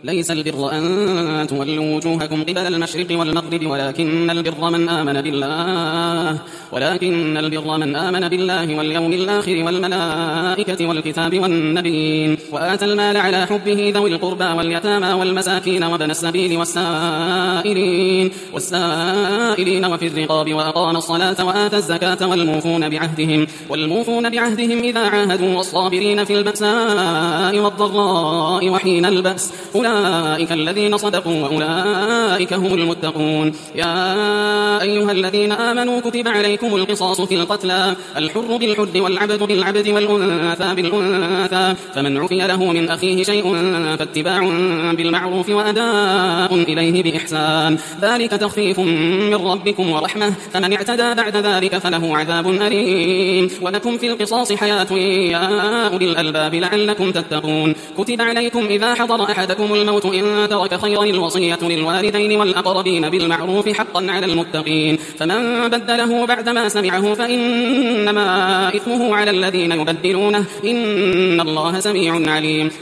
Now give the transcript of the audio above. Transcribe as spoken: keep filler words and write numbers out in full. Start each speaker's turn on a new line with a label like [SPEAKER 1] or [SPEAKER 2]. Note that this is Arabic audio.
[SPEAKER 1] ليس البر أن تولوا وجوهكم قبل المشرق والمغرب ولكن البر من آمن بالله ولكن البر من آمن بالله واليوم الآخر والملائكة والكتاب والنبيين وآتى المال على حبه ذوي القربى واليتامى والمساكين وابن السبيل والسائلين والسائلين وفي الرقاب وأقام الصلاة وآتى الزكاة والموفون بعهدهم والموفون بعهدهم إذا عاهدوا والصابرين في البأساء والضراء وحين البأس أولئك الذين صدقوا وأولئك هم المتقون. يا أيها الذين آمنوا كتب عليكم القصاص في القتلى الحر بالحر والعبد بالعبد والأنثى بالأنثى فمن عفي له من أخيه شيء فاتباع بالمعروف وأداء إليه بإحسان ذلك تخفيف من ربكم ورحمة فمن اعتدى بعد ذلك فله عذاب أليم ولكم في القصاص حياة يا أولي الألباب لعلكم تتقون. كتب عليكم إذا حضر أحدكم الموت إن ترك خيرا الوصية للوالدين والأقربين بالمعروف حقا على المتقين فمن بدله بعدما سمعه فإنما إثمه على الذين يبدلونه إن الله سميع عليم.